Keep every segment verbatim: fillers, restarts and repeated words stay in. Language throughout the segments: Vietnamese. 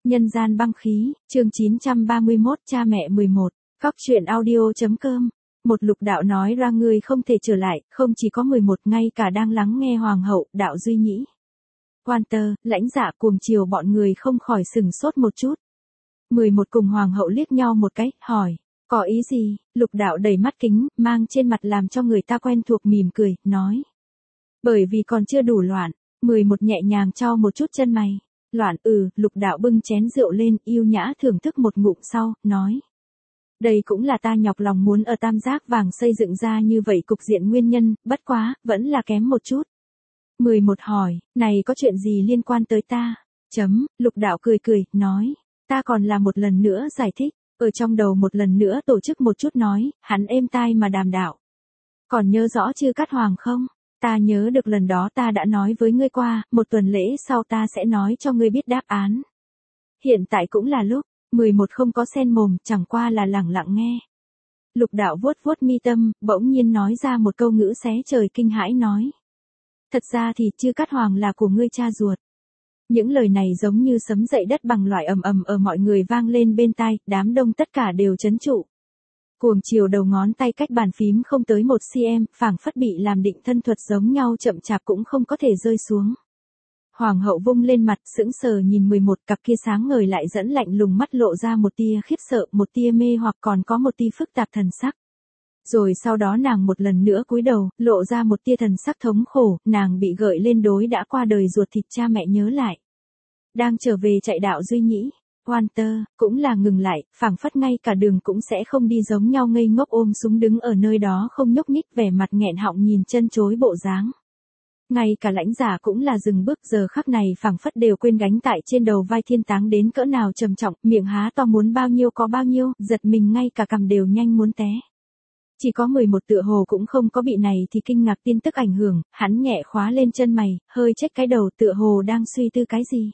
Nhân gian băng khí, chương chín trăm ba mươi mốt, cha mẹ mười một, Cóc truyện audio.com. Một lục đạo nói ra ngươi không thể trở lại, không chỉ có mười một, ngay cả đang lắng nghe hoàng hậu, đạo duy nhĩ. Walter, lãnh dạ cuồng chiều bọn người không khỏi sừng sốt một chút. mười một cùng hoàng hậu liếc nhau một cái, hỏi, có ý gì? Lục đạo đầy mắt kính, mang trên mặt làm cho người ta quen thuộc mỉm cười, nói. Bởi vì còn chưa đủ loạn, mười một nhẹ nhàng cho một chút chân mày. Loạn ừ, lục đạo bưng chén rượu lên, yêu nhã thưởng thức một ngụm sau, nói. Đây cũng là ta nhọc lòng muốn ở tam giác vàng xây dựng ra như vậy cục diện nguyên nhân, bất quá, vẫn là kém một chút. mười một hỏi, này có chuyện gì liên quan tới ta? Chấm, lục đạo cười cười, nói. Ta còn là một lần nữa giải thích, ở trong đầu một lần nữa tổ chức một chút nói, hắn êm tai mà đàm đạo. Còn nhớ rõ Chư Cát Hoàng không? Ta nhớ được lần đó ta đã nói với ngươi qua, một tuần lễ sau ta sẽ nói cho ngươi biết đáp án. Hiện tại cũng là lúc, mười một không có sen mồm, chẳng qua là lẳng lặng nghe. Lục đạo vuốt vuốt mi tâm, bỗng nhiên nói ra một câu ngữ xé trời kinh hãi nói. Thật ra thì Chư Cát Hoàng là của ngươi cha ruột. Những lời này giống như sấm dậy đất bằng loại ầm ầm ở mọi người vang lên bên tai, đám đông tất cả đều chấn trụ. Cuồng chiều đầu ngón tay cách bàn phím không tới một xăng-ti-mét, phảng phất bị làm định thân thuật giống nhau chậm chạp cũng không có thể rơi xuống. Hoàng hậu vung lên mặt sững sờ nhìn mười một, cặp kia sáng ngời lại dẫn lạnh lùng mắt lộ ra một tia khiếp sợ, một tia mê hoặc còn có một tia phức tạp thần sắc. Rồi sau đó nàng một lần nữa cúi đầu, lộ ra một tia thần sắc thống khổ, nàng bị gợi lên đối đã qua đời ruột thịt cha mẹ nhớ lại. Đang trở về chạy đạo duy nhĩ. Walter, cũng là ngừng lại, phảng phất ngay cả đường cũng sẽ không đi giống nhau ngây ngốc ôm súng đứng ở nơi đó không nhúc nhích vẻ mặt nghẹn họng nhìn chân chối bộ dáng. Ngay cả lãnh giả cũng là dừng bước giờ khắc này phảng phất đều quên gánh tại trên đầu vai thiên táng đến cỡ nào trầm trọng, miệng há to muốn bao nhiêu có bao nhiêu, giật mình ngay cả cằm đều nhanh muốn té. Chỉ có mười một tựa hồ cũng không có bị này thì kinh ngạc tin tức ảnh hưởng, hắn nhẹ khóa lên chân mày, hơi chếch cái đầu tựa hồ đang suy tư cái gì.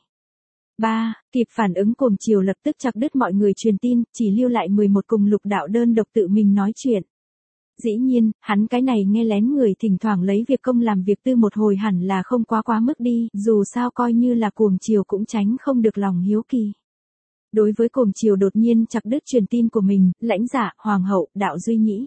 ba. Kịp phản ứng cuồng chiều lập tức chặt đứt mọi người truyền tin, chỉ lưu lại mười một cùng lục đạo đơn độc tự mình nói chuyện. Dĩ nhiên, hắn cái này nghe lén người thỉnh thoảng lấy việc công làm việc tư một hồi hẳn là không quá quá mức đi, dù sao coi như là cuồng chiều cũng tránh không được lòng hiếu kỳ. Đối với cuồng chiều đột nhiên chặt đứt truyền tin của mình, lãnh giả, hoàng hậu, đạo duy nhĩ.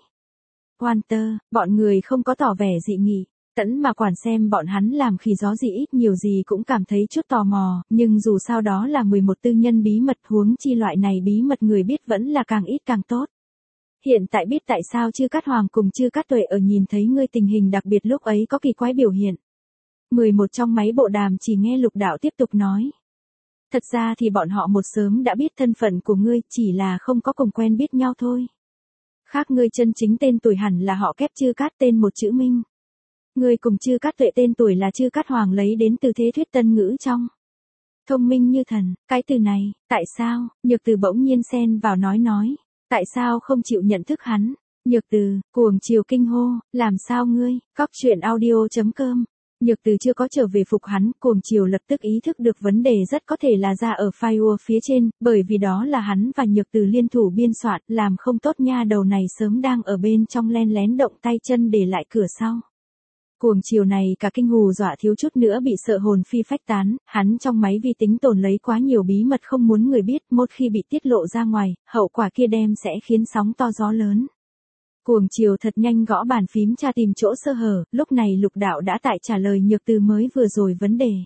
Walter, bọn người không có tỏ vẻ dị nghị. Tẫn mà quản xem bọn hắn làm khi gió gì ít nhiều gì cũng cảm thấy chút tò mò, nhưng dù sao đó là mười một tư nhân bí mật, huống chi loại này bí mật người biết vẫn là càng ít càng tốt. Hiện tại biết tại sao Chư Cát Hoàng cùng Chư Cát Tuệ ở nhìn thấy ngươi tình hình đặc biệt lúc ấy có kỳ quái biểu hiện. mười một trong máy bộ đàm chỉ nghe lục đạo tiếp tục nói. Thật ra thì bọn họ một sớm đã biết thân phận của ngươi, chỉ là không có cùng quen biết nhau thôi. Khác ngươi chân chính tên tuổi hẳn là họ kép Chư Cát tên một chữ Minh. Ngươi cùng Chư Cát Tuệ tên tuổi là Chư Cát Hoàng lấy đến từ thế thuyết tân ngữ trong. Thông minh như thần, cái từ này, tại sao, Nhược Từ bỗng nhiên xen vào nói nói, tại sao không chịu nhận thức hắn, Nhược Từ, cuồng chiều kinh hô, làm sao ngươi, Cóc truyện audio.com, Nhược Từ chưa có trở về phục hắn, cuồng chiều lập tức ý thức được vấn đề rất có thể là ra ở firewall phía trên, bởi vì đó là hắn và Nhược Từ liên thủ biên soạn, làm không tốt nha đầu này sớm đang ở bên trong len lén động tay chân để lại cửa sau. Cuồng chiều này cả kinh hù dọa thiếu chút nữa bị sợ hồn phi phách tán, hắn trong máy vi tính tồn lấy quá nhiều bí mật không muốn người biết, một khi bị tiết lộ ra ngoài, hậu quả kia đem sẽ khiến sóng to gió lớn. Cuồng chiều thật nhanh gõ bàn phím tra tìm chỗ sơ hở, lúc này lục đạo đã tại trả lời Nhược Từ mới vừa rồi vấn đề.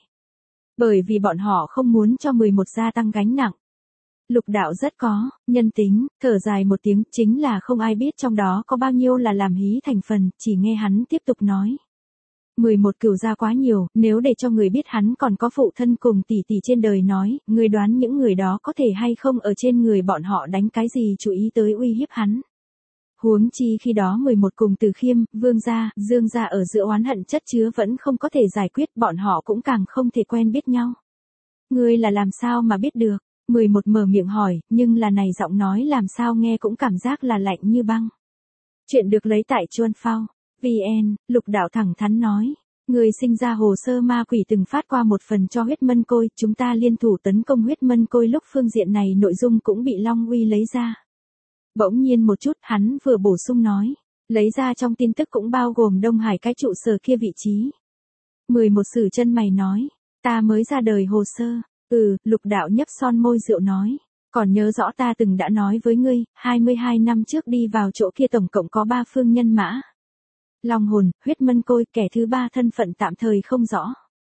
Bởi vì bọn họ không muốn cho mười một gia tăng gánh nặng. Lục đạo rất có nhân tính, thở dài một tiếng, chính là không ai biết trong đó có bao nhiêu là làm hí thành phần, chỉ nghe hắn tiếp tục nói. mười một cửu gia quá nhiều, nếu để cho người biết hắn còn có phụ thân cùng tỷ tỷ trên đời nói, người đoán những người đó có thể hay không ở trên người bọn họ đánh cái gì chú ý tới uy hiếp hắn. Huống chi khi đó mười một cùng Từ Khiêm, Vương gia, Dương gia ở giữa oán hận chất chứa vẫn không có thể giải quyết, bọn họ cũng càng không thể quen biết nhau. Ngươi là làm sao mà biết được? mười một mở miệng hỏi, nhưng là này giọng nói làm sao nghe cũng cảm giác là lạnh như băng. Chuyện được lấy tại Chuan Phao. vê en, lục đạo thẳng thắn nói. Người sinh ra hồ sơ ma quỷ từng phát qua một phần cho huyết mân côi, chúng ta liên thủ tấn công huyết mân côi lúc phương diện này nội dung cũng bị Long Uy lấy ra. Bỗng nhiên một chút, hắn vừa bổ sung nói. Lấy ra trong tin tức cũng bao gồm Đông Hải cái trụ sở kia vị trí. mười một sử chân mày nói. Ta mới ra đời hồ sơ. Ừ, lục đạo nhấp son môi rượu nói. Còn nhớ rõ ta từng đã nói với ngươi, hai mươi hai năm trước đi vào chỗ kia tổng cộng có ba phương nhân mã. Long hồn, huyết mân côi, kẻ thứ ba thân phận tạm thời không rõ.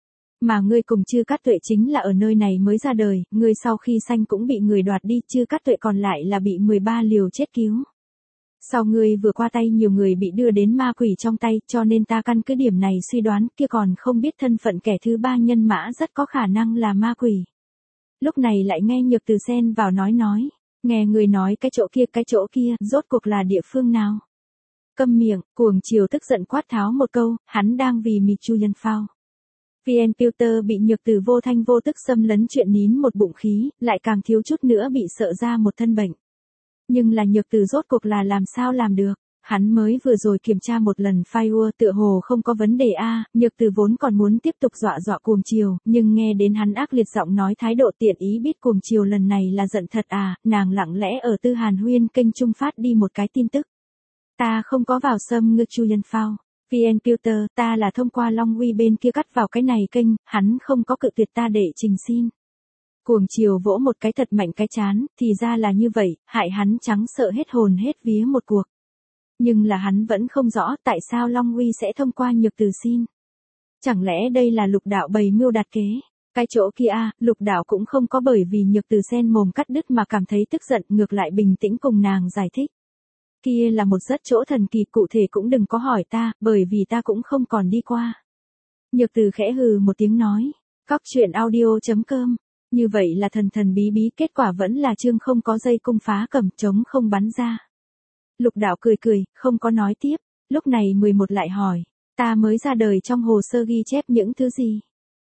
Mà ngươi cùng Chư Cát Tuệ chính là ở nơi này mới ra đời, ngươi sau khi sanh cũng bị người đoạt đi, Chư Cát Tuệ còn lại là bị mười ba liều chết cứu. Sau ngươi vừa qua tay nhiều người bị đưa đến ma quỷ trong tay, cho nên ta căn cứ điểm này suy đoán, kia còn không biết thân phận kẻ thứ ba nhân mã rất có khả năng là ma quỷ. Lúc này lại nghe Nhược Từ xen vào nói nói, nghe người nói cái chỗ kia cái chỗ kia, rốt cuộc là địa phương nào? Câm miệng, cuồng chiều tức giận quát tháo một câu, hắn đang vì mì chu nhân phao. vê en Filter bị Nhược Từ vô thanh vô tức xâm lấn chuyện nín một bụng khí, lại càng thiếu chút nữa bị sợ ra một thân bệnh. Nhưng là Nhược Từ rốt cuộc là làm sao làm được? Hắn mới vừa rồi kiểm tra một lần firewall tựa hồ không có vấn đề a, Nhược Từ vốn còn muốn tiếp tục dọa dọa cuồng chiều, nhưng nghe đến hắn ác liệt giọng nói thái độ tiện ý biết cuồng chiều lần này là giận thật à, nàng lặng lẽ ở Tư Hàn Huyên kênh trung phát đi một cái tin tức. Ta không có vào xâm ngư chu nhân phao. vê en Filter, ta là thông qua Long Uy bên kia cắt vào cái này kênh, hắn không có cự tuyệt ta để trình xin. Cuồng chiều vỗ một cái thật mạnh cái chán, thì ra là như vậy, hại hắn trắng sợ hết hồn hết vía một cuộc. Nhưng là hắn vẫn không rõ tại sao Long Uy sẽ thông qua Nhược Từ xin. Chẳng lẽ đây là lục đạo bày mưu đặt kế? Cái chỗ kia a, lục đạo cũng không có bởi vì Nhược Từ sen mồm cắt đứt mà cảm thấy tức giận, ngược lại bình tĩnh cùng nàng giải thích. Kia là một rất chỗ thần kỳ, cụ thể cũng đừng có hỏi ta, bởi vì ta cũng không còn đi qua. Nhược Từ khẽ hừ một tiếng nói, cóc truyện audio chấm com. Như vậy là thần thần bí bí, kết quả vẫn là chương không có dây cung phá cầm trống không bắn ra. Lục đạo cười cười, không có nói tiếp, lúc này mười một lại hỏi, ta mới ra đời trong hồ sơ ghi chép những thứ gì?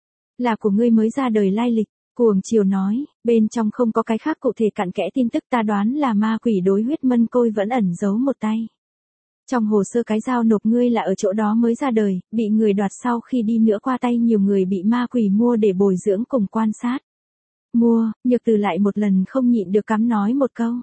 Là của ngươi mới ra đời lai lịch, cuồng chiều nói, bên trong không có cái khác cụ thể cặn kẽ tin tức, ta đoán là ma quỷ đối huyết mân côi vẫn ẩn giấu một tay. Trong hồ sơ cái giao nộp ngươi là ở chỗ đó mới ra đời, bị người đoạt sau khi đi nữa qua tay nhiều người bị ma quỷ mua để bồi dưỡng cùng quan sát. Mua, Nhược Từ lại một lần không nhịn được cắm nói một câu.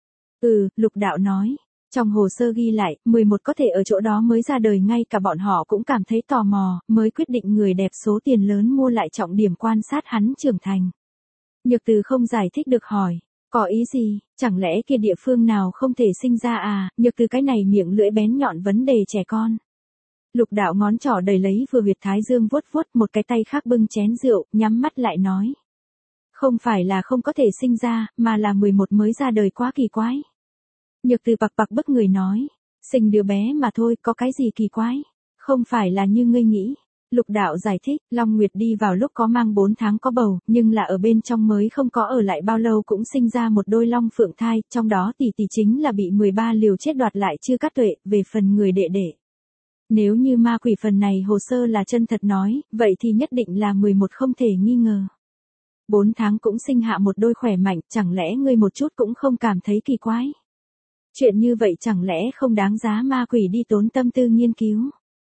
Ừ, lục đạo nói. Trong hồ sơ ghi lại, mười một có thể ở chỗ đó mới ra đời, ngay cả bọn họ cũng cảm thấy tò mò, mới quyết định người đẹp số tiền lớn mua lại trọng điểm quan sát hắn trưởng thành. Nhược Từ không giải thích được hỏi, có ý gì, chẳng lẽ kia địa phương nào không thể sinh ra à? Nhược Từ cái này miệng lưỡi bén nhọn vấn đề trẻ con. Lục đạo ngón trỏ đầy lấy vừa huyệt thái dương vuốt vuốt, một cái tay khác bưng chén rượu, nhắm mắt lại nói. Không phải là không có thể sinh ra, mà là mười một mới ra đời quá kỳ quái. Nhược Từ bặc bặc bức người nói, sinh đứa bé mà thôi, có cái gì kỳ quái, không phải là như ngươi nghĩ. Lục đạo giải thích, Long Nguyệt đi vào lúc có mang bốn tháng có bầu, nhưng là ở bên trong mới không có ở lại bao lâu cũng sinh ra một đôi long phượng thai, trong đó tỷ tỷ chính là bị mười ba liều chết đoạt lại Chư Cát Tuệ, về phần người đệ đệ. Nếu như ma quỷ phần này hồ sơ là chân thật nói, vậy thì nhất định là mười một không thể nghi ngờ. Bốn tháng cũng sinh hạ một đôi khỏe mạnh, chẳng lẽ ngươi một chút cũng không cảm thấy kỳ quái? Chuyện như vậy chẳng lẽ không đáng giá ma quỷ đi tốn tâm tư nghiên cứu?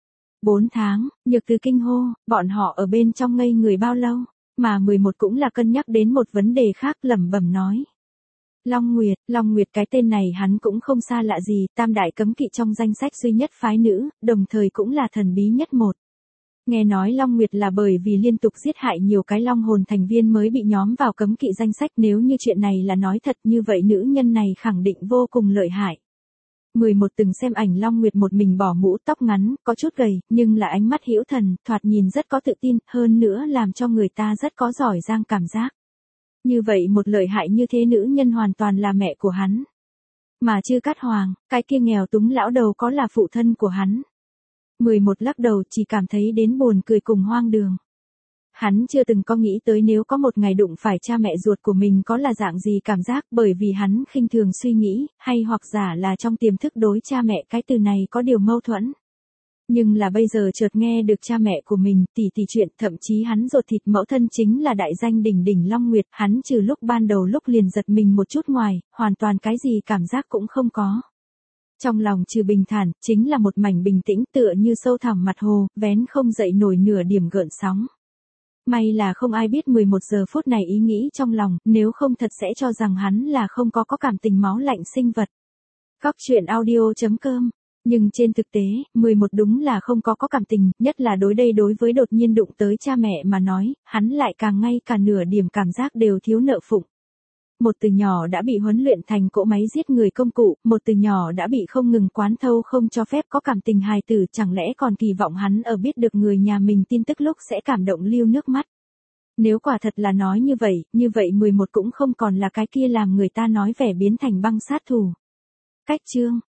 Bốn tháng, Nhược Từ kinh hô, bọn họ ở bên trong ngây người bao lâu, mà mười một cũng là cân nhắc đến một vấn đề khác, lẩm bẩm nói. Long Nguyệt, Long Nguyệt cái tên này hắn cũng không xa lạ gì, tam đại cấm kỵ trong danh sách duy nhất phái nữ, đồng thời cũng là thần bí nhất một. Nghe nói Long Nguyệt là bởi vì liên tục giết hại nhiều cái long hồn thành viên mới bị nhóm vào cấm kỵ danh sách, nếu như chuyện này là nói thật như vậy nữ nhân này khẳng định vô cùng lợi hại. mười một từng xem ảnh Long Nguyệt một mình bỏ mũ tóc ngắn, có chút gầy, nhưng là ánh mắt hữu thần, thoạt nhìn rất có tự tin, hơn nữa làm cho người ta rất có giỏi giang cảm giác. Như vậy một lợi hại như thế nữ nhân hoàn toàn là mẹ của hắn. Mà Chư Cát Hoàng, cái kia nghèo túng lão đầu có là phụ thân của hắn. mười một lắc đầu chỉ cảm thấy đến buồn cười cùng hoang đường. Hắn chưa từng có nghĩ tới nếu có một ngày đụng phải cha mẹ ruột của mình có là dạng gì cảm giác, bởi vì hắn khinh thường suy nghĩ, hay hoặc giả là trong tiềm thức đối cha mẹ cái từ này có điều mâu thuẫn. Nhưng là bây giờ chợt nghe được cha mẹ của mình tỉ tỉ chuyện, thậm chí hắn ruột thịt mẫu thân chính là đại danh đỉnh đỉnh Long Nguyệt, hắn trừ lúc ban đầu lúc liền giật mình một chút ngoài, hoàn toàn cái gì cảm giác cũng không có. Trong lòng trừ bình thản, chính là một mảnh bình tĩnh tựa như sâu thẳm mặt hồ, vén không dậy nổi nửa điểm gợn sóng. May là không ai biết mười một giờ phút này ý nghĩ trong lòng, nếu không thật sẽ cho rằng hắn là không có có cảm tình máu lạnh sinh vật. Cóc truyện audio chấm com Nhưng trên thực tế, mười một đúng là không có có cảm tình, nhất là đối đây đối với đột nhiên đụng tới cha mẹ mà nói, hắn lại càng ngay cả nửa điểm cảm giác đều thiếu nợ phụng. Một từ nhỏ đã bị huấn luyện thành cỗ máy giết người công cụ, một từ nhỏ đã bị không ngừng quán thâu không cho phép có cảm tình hài tử, chẳng lẽ còn kỳ vọng hắn ở biết được người nhà mình tin tức lúc sẽ cảm động lưu nước mắt. Nếu quả thật là nói như vậy, như vậy mười một cũng không còn là cái kia làm người ta nói vẻ biến thành băng sát thủ. Cách chương